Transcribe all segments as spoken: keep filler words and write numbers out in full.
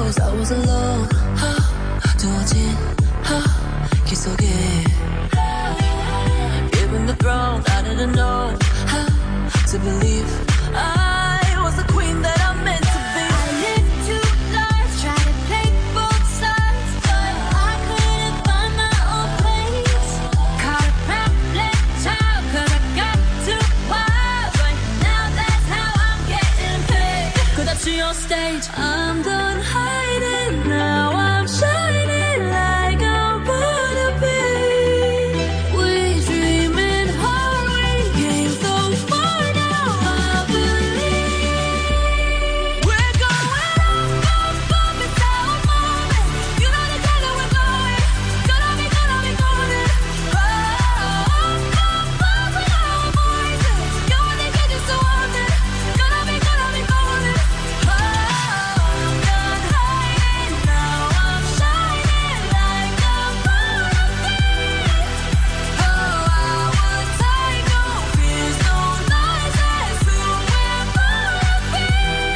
cause I was alone. 두어진 길 속에 given the throne, I didn't know how to believe I was the queen that I meant to be. I lived two lives, tried to play both sides, but I couldn't find my own place. Caught a problem child, cause I got too wild. Right now that's how I'm getting paid. Cause up to your stage, I'm done hiding, now I'm shining like I'm born to be. We dreaming hard, we came so far, now I believe we're going up, up, up, it's our moment. You know the color we're going, gonna be, gonna be golden. Oh, up, up, up, with our voices. You wanna get you so on it, gonna be, gonna be golden. Oh, I'm done hiding, now I'm shining like I'm born to be. Oh, I would take no fears, no lies, that's who we're born to be.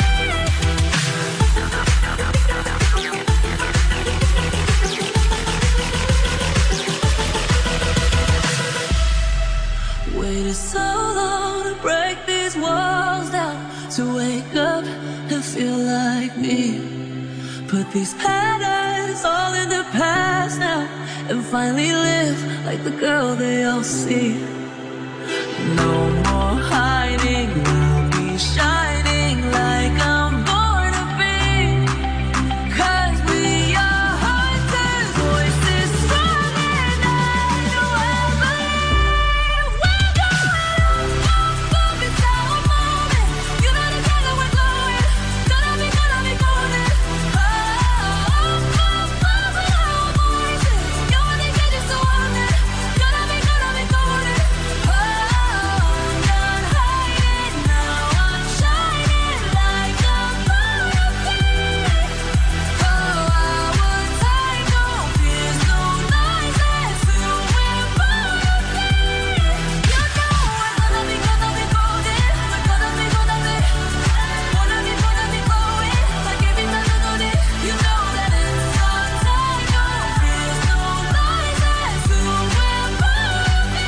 Waited so long to break these walls down, to wake up and feel like me. Put these patterns all in the past now, and finally live like the girl they all see. No more hiding, I'll be shining like I'm born to be. Cause we are hunters, voices strong and I know I believe we're going up, up, up, it's our moment. You know the color we're going, gonna be, gonna be golden. Oh, up, up, up, with our voices. You wanna get you so on it, gonna be, gonna be golden. Oh, I'm done hiding, now I'm shining like I'm born to be. Oh, I would take no fears, no lies, that's who we're born to be. You know we're gonna be, gonna be golden. We're gonna be, gonna be, wanna be, wanna be going like every melody. You know that it's our time, no fears, no lies, that's who we're born to be.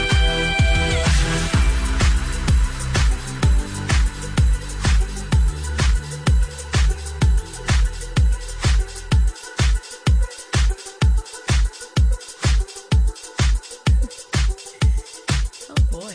Oh boy.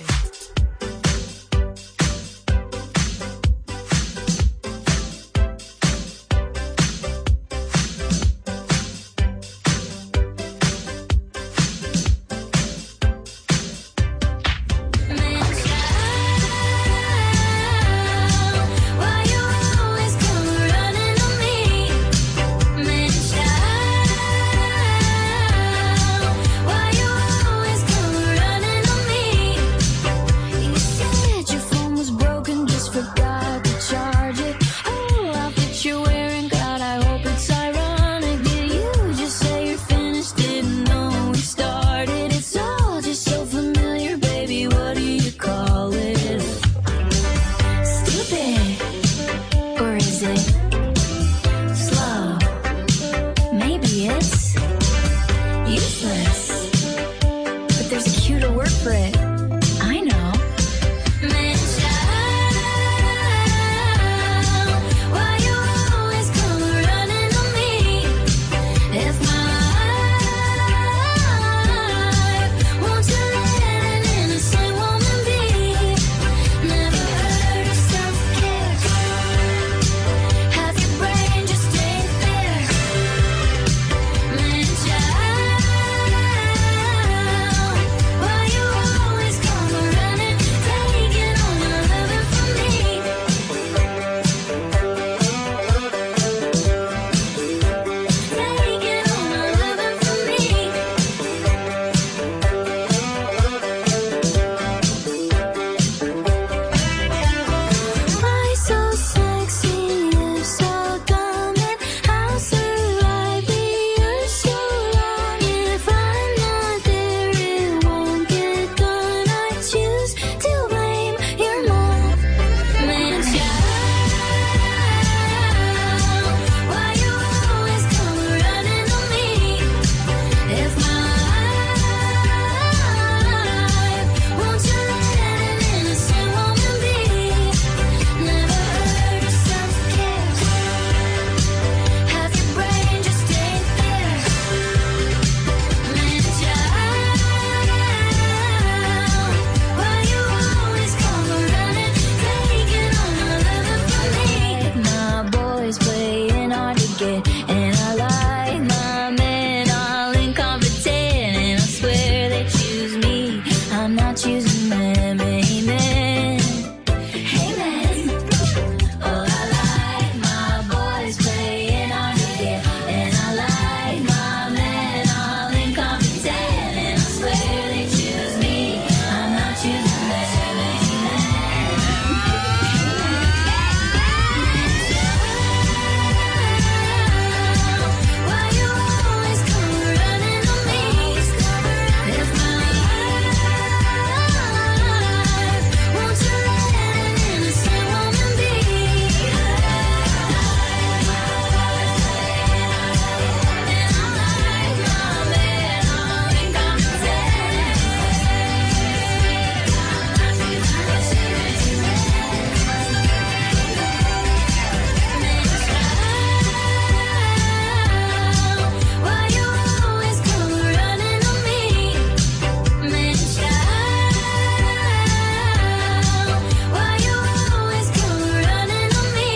Why you always come running on me? Man, why you always come running on me? You said your phone was broken, just forgot to charge it. Oh, outfit you're wearing, God, I hope it's ironic. Did you just say you're finished? Didn't know we started. It's all just so familiar, baby. What do you call it? Stupid, or is it slow? Maybe it's useless, but there's a cue to work for it. I know. Man, child, why you always come running on me? If my life, won't you let an innocent woman be? Never heard of self-care. Have your brain just ain't fair. Man, child, why you always I'm not choosing them. Amen. Amen. Oh, I like my boys playing hard to get, and I like my men all incompetent, and I swear they choose me. I'm not choosing them. Why you always come running on me? If my life, won't you let an innocent woman be? And I like my men all incompetent. Why you always come running on me? Man, child, why you always come running on me?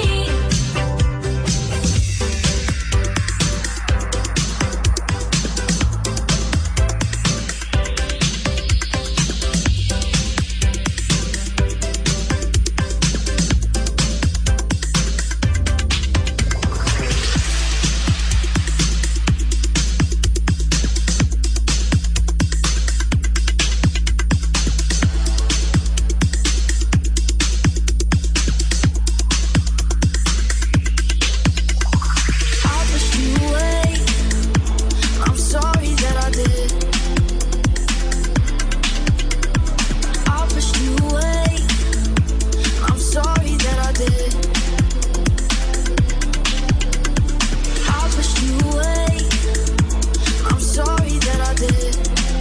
I pushed you away. I'm sorry that I did. I pushed you away. I'm sorry that I did. I pushed you away. I'm sorry that I did.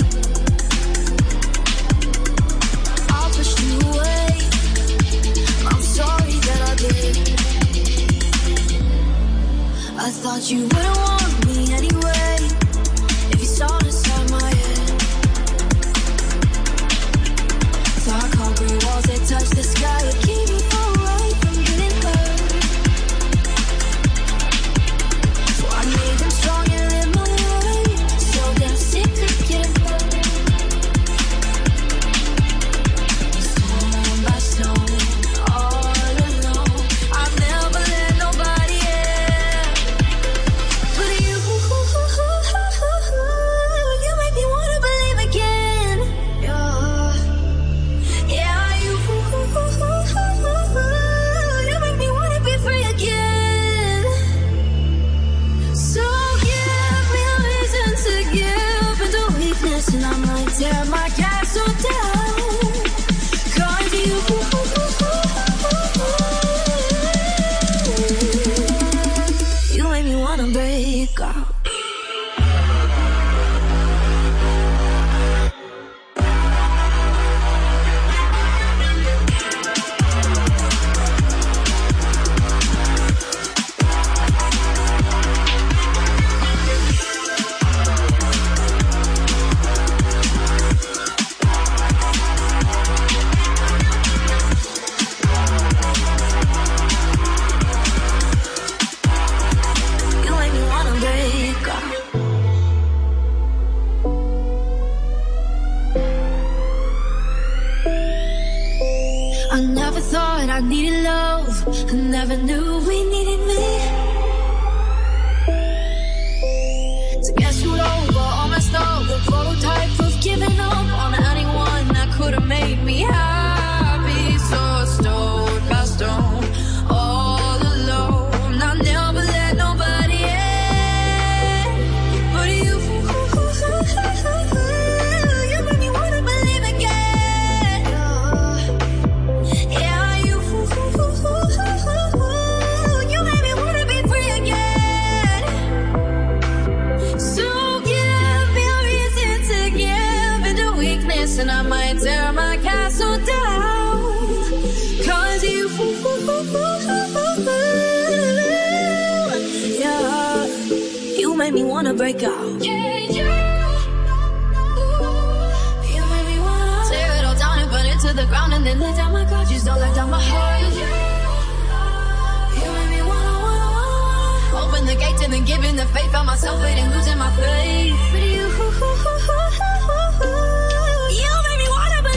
I pushed you away. I'm sorry that I did. I thought you wouldn't want me anyway if you saw inside my head. Dark concrete walls that touch the sky would keep me far away from getting hurt. So I made them stronger in my way, so damn sick of getting hurt. Stone by stone, all alone, I've never let nobody in. But you, you make me wanna believe again. Yeah, yeah, you, you make me wanna be free again. So give me a reason to give into weakness, and I might tear my castle down. 'Cause you, you make me wanna break out. You make me wanna break out. I never thought I needed love. I never knew we needed me. To get screwed over, all messed up, the prototype of giving up on anyone that could have made me happy. So stone by stone, all alone, I never let nobody in. But you, you make me wanna believe again. Yeah, you, you make me wanna be free again. So give me a reason to give into weakness, and I might tear my castle down. 'Cause you, yeah, you make me wanna break out. Yeah, you, you make me wanna tear it all down and burn it to the ground, and then let down my guard. Just don't let down my heart. You make me wanna, wanna, wanna open the gate and then giving the faith. Found myself waiting, losing my faith. But you, you make me wanna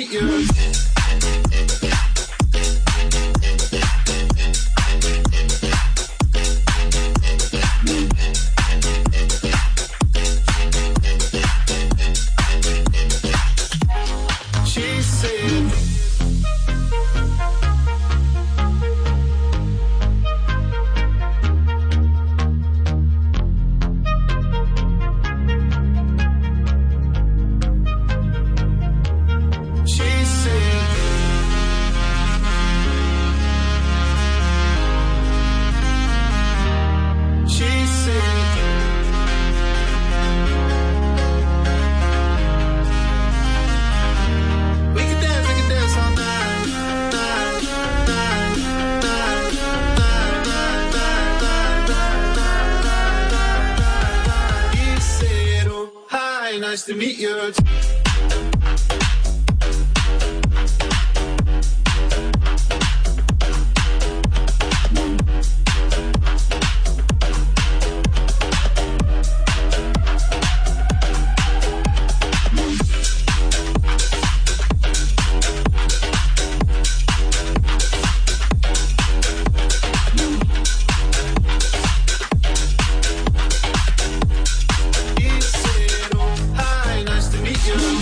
meet you. Nice to meet you. You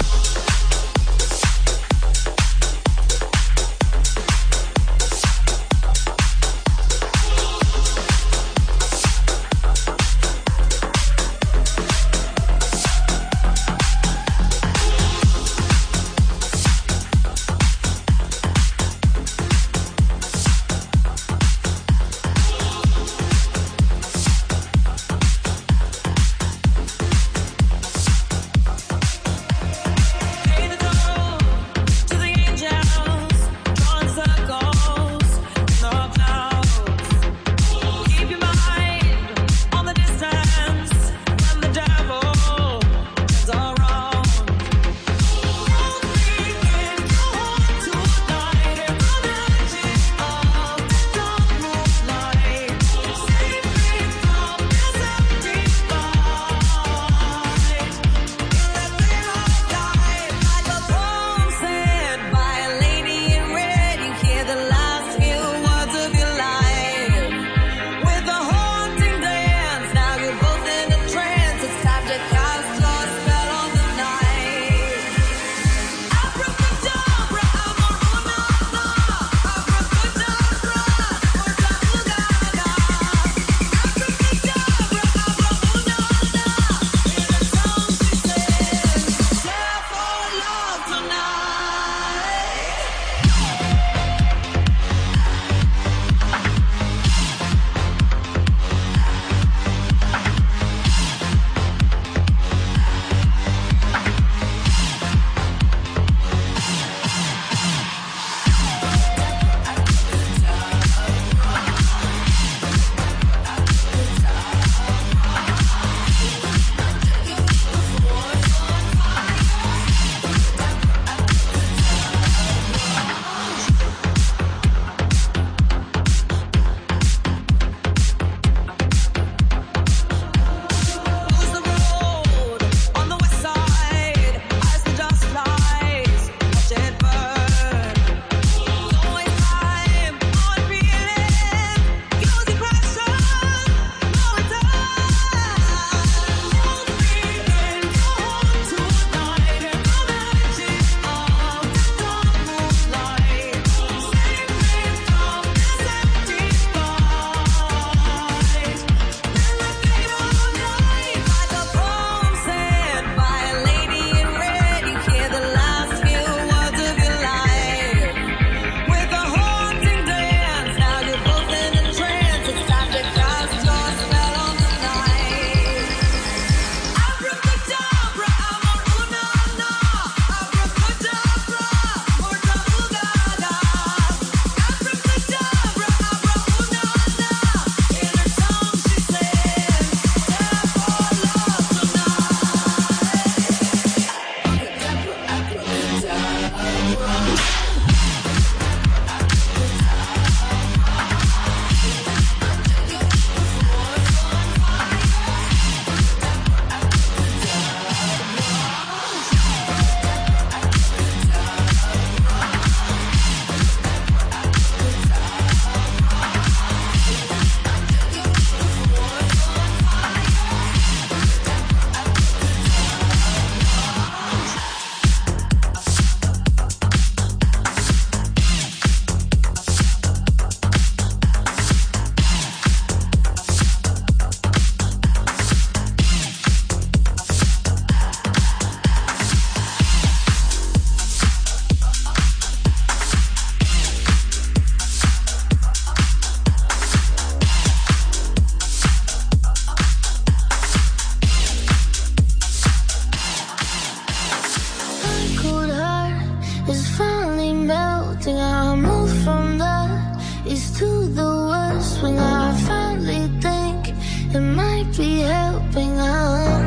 getting on.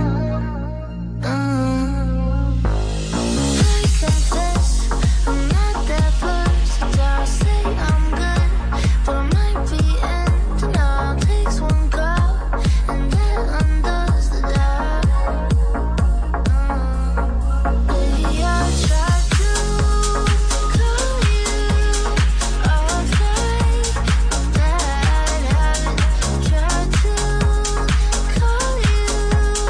Mm. I confess, I'm not that versatile. Say I'm good, but I might be ending. All takes one girl, and that undoes the doubt. Mm. Baby, I tried to call you all night, bad habit. Tried to call you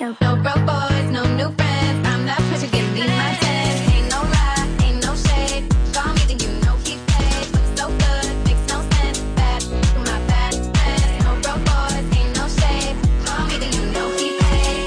No, no broke boys, no new friends. I'm that bitch who give me my ten. Ain't no lie, ain't no shade. Call me, then you know he paid. Looks so good, makes no sense. Bad, my bad friends. No broke boys, ain't no shade. Call me, then you know he paid.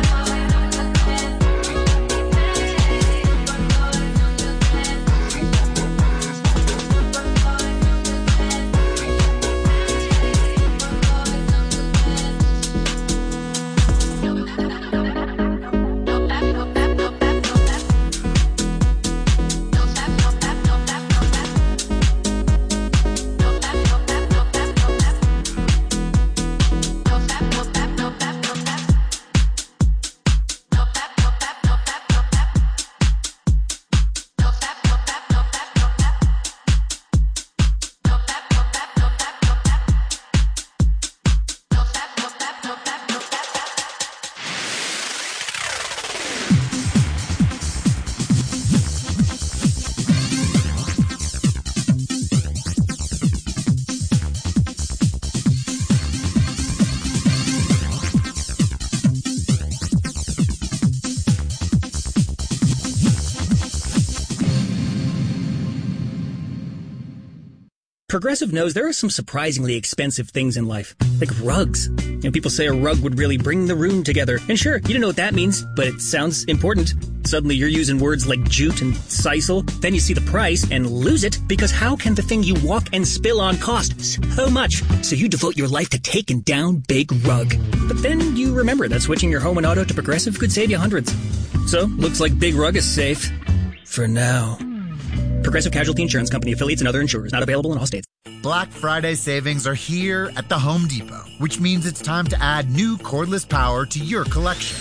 Progressive knows there are some surprisingly expensive things in life, like rugs. You know, people say a rug would really bring the room together. And sure, you don't know what that means, but it sounds important. Suddenly you're using words like jute and sisal. Then you see the price and lose it, because how can the thing you walk and spill on cost so much? So you devote your life to taking down Big Rug. But then you remember that switching your home and auto to Progressive could save you hundreds. So, looks like Big Rug is safe. For now. Progressive Casualty Insurance Company, affiliates, and other insurers. Not available in all states. Black Friday savings are here at the Home Depot, which means it's time to add new cordless power to your collection.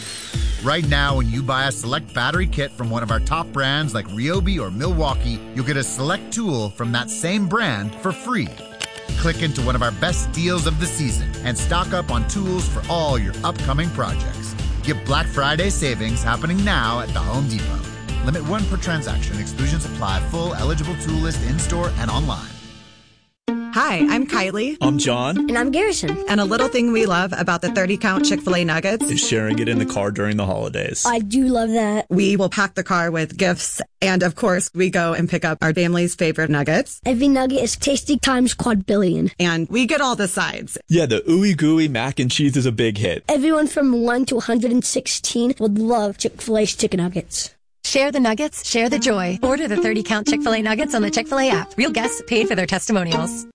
Right now, when you buy a select battery kit from one of our top brands like Ryobi or Milwaukee, you'll get a select tool from that same brand for free. Click into one of our best deals of the season and stock up on tools for all your upcoming projects. Get Black Friday savings happening now at the Home Depot. Limit one per transaction. Exclusions apply. Full eligible tool list in-store and online. Hi, I'm Kylie. I'm John. And I'm Garrison. And a little thing we love about the thirty-count Chick-fil-A nuggets is sharing it in the car during the holidays. I do love that. We will pack the car with gifts. And, of course, we go and pick up our family's favorite nuggets. Every nugget is tasty times quadrillion. And we get all the sides. Yeah, the ooey gooey mac and cheese is a big hit. Everyone from one to one hundred sixteen would love Chick-fil-A's chicken nuggets. Share the nuggets, share the joy. Order the thirty-count Chick-fil-A nuggets on the Chick-fil-A app. Real guests paid for their testimonials.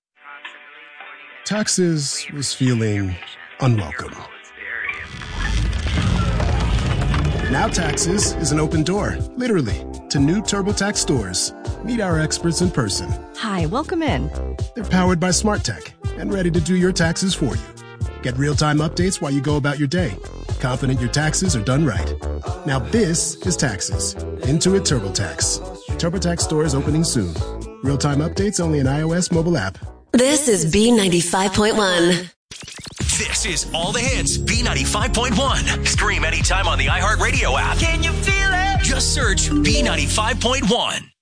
Taxes was feeling unwelcome. Now Taxes is an open door, literally, to new TurboTax stores. Meet our experts in person. Hi, welcome in. They're powered by Smart Tech and ready to do your taxes for you. Get real-time updates while you go about your day. Confident your taxes are done right. Now this is Taxes. Intuit TurboTax. TurboTax stores opening soon. Real-time updates only in iOS mobile app. This is B ninety-five point one. This is All the Hits, B ninety-five point one. Stream anytime on the iHeartRadio app. Can you feel it? Just search B ninety-five point one.